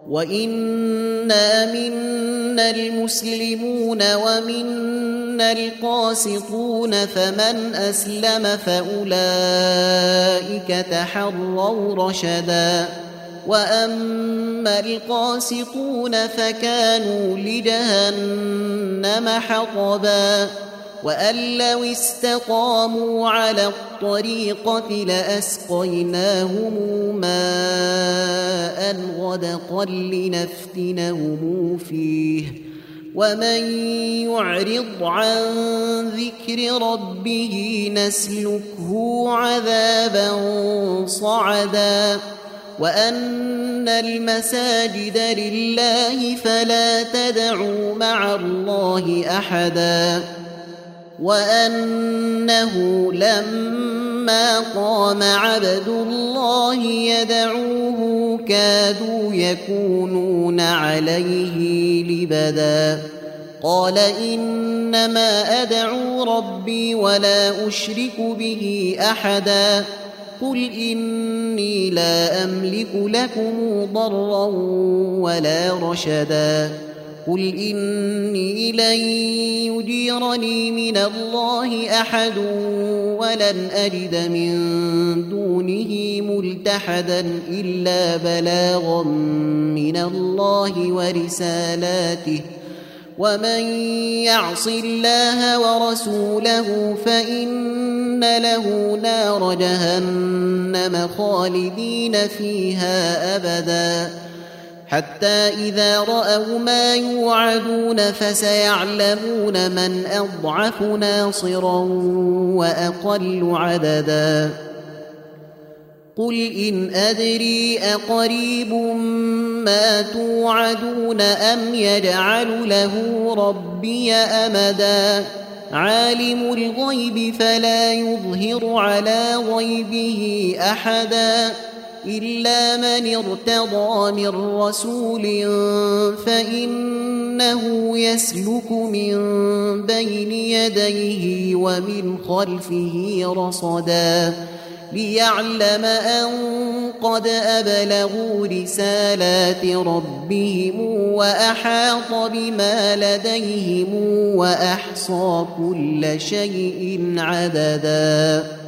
وإنا منا المسلمون ومنا القاسطون فمن أسلم فأولئك تحروا رشدا وأما القاسطون فكانوا لجهنم حطبا وأن لو استقاموا على الطريقة لأسقيناهم ماء غدقا لنفتنهم فيه ومن يعرض عن ذكر ربه نسلكه عذابا صعدا وأن المساجد لله فلا تدعوا مع الله أحدا وأنه لما قام عبد الله يدعوه كادوا يكونون عليه لبدا قال إنما أدعو ربي ولا أشرك به أحدا قل إني لا أملك لكم ضرا ولا رشدا قل إني لن يجيرني من الله أحد ولن أجد من دونه ملتحدا إلا بلاغا من الله ورسالاته ومن يعص الله ورسوله فإن له نار جهنم خالدين فيها أبدا حتى إذا رأوا ما يوعدون فسيعلمون من أضعف ناصرا وأقل عددا قل إن أدري أقريب ما توعدون أم يجعل له ربي أمدا عالم الغيب فلا يظهر على غيبه أحدا إلا من ارتضى من رسول فإنه يسلك من بين يديه ومن خلفه رصدا ليعلم أن قد أبلغوا رسالات ربهم وأحاط بما لديهم وأحصى كل شيء عددا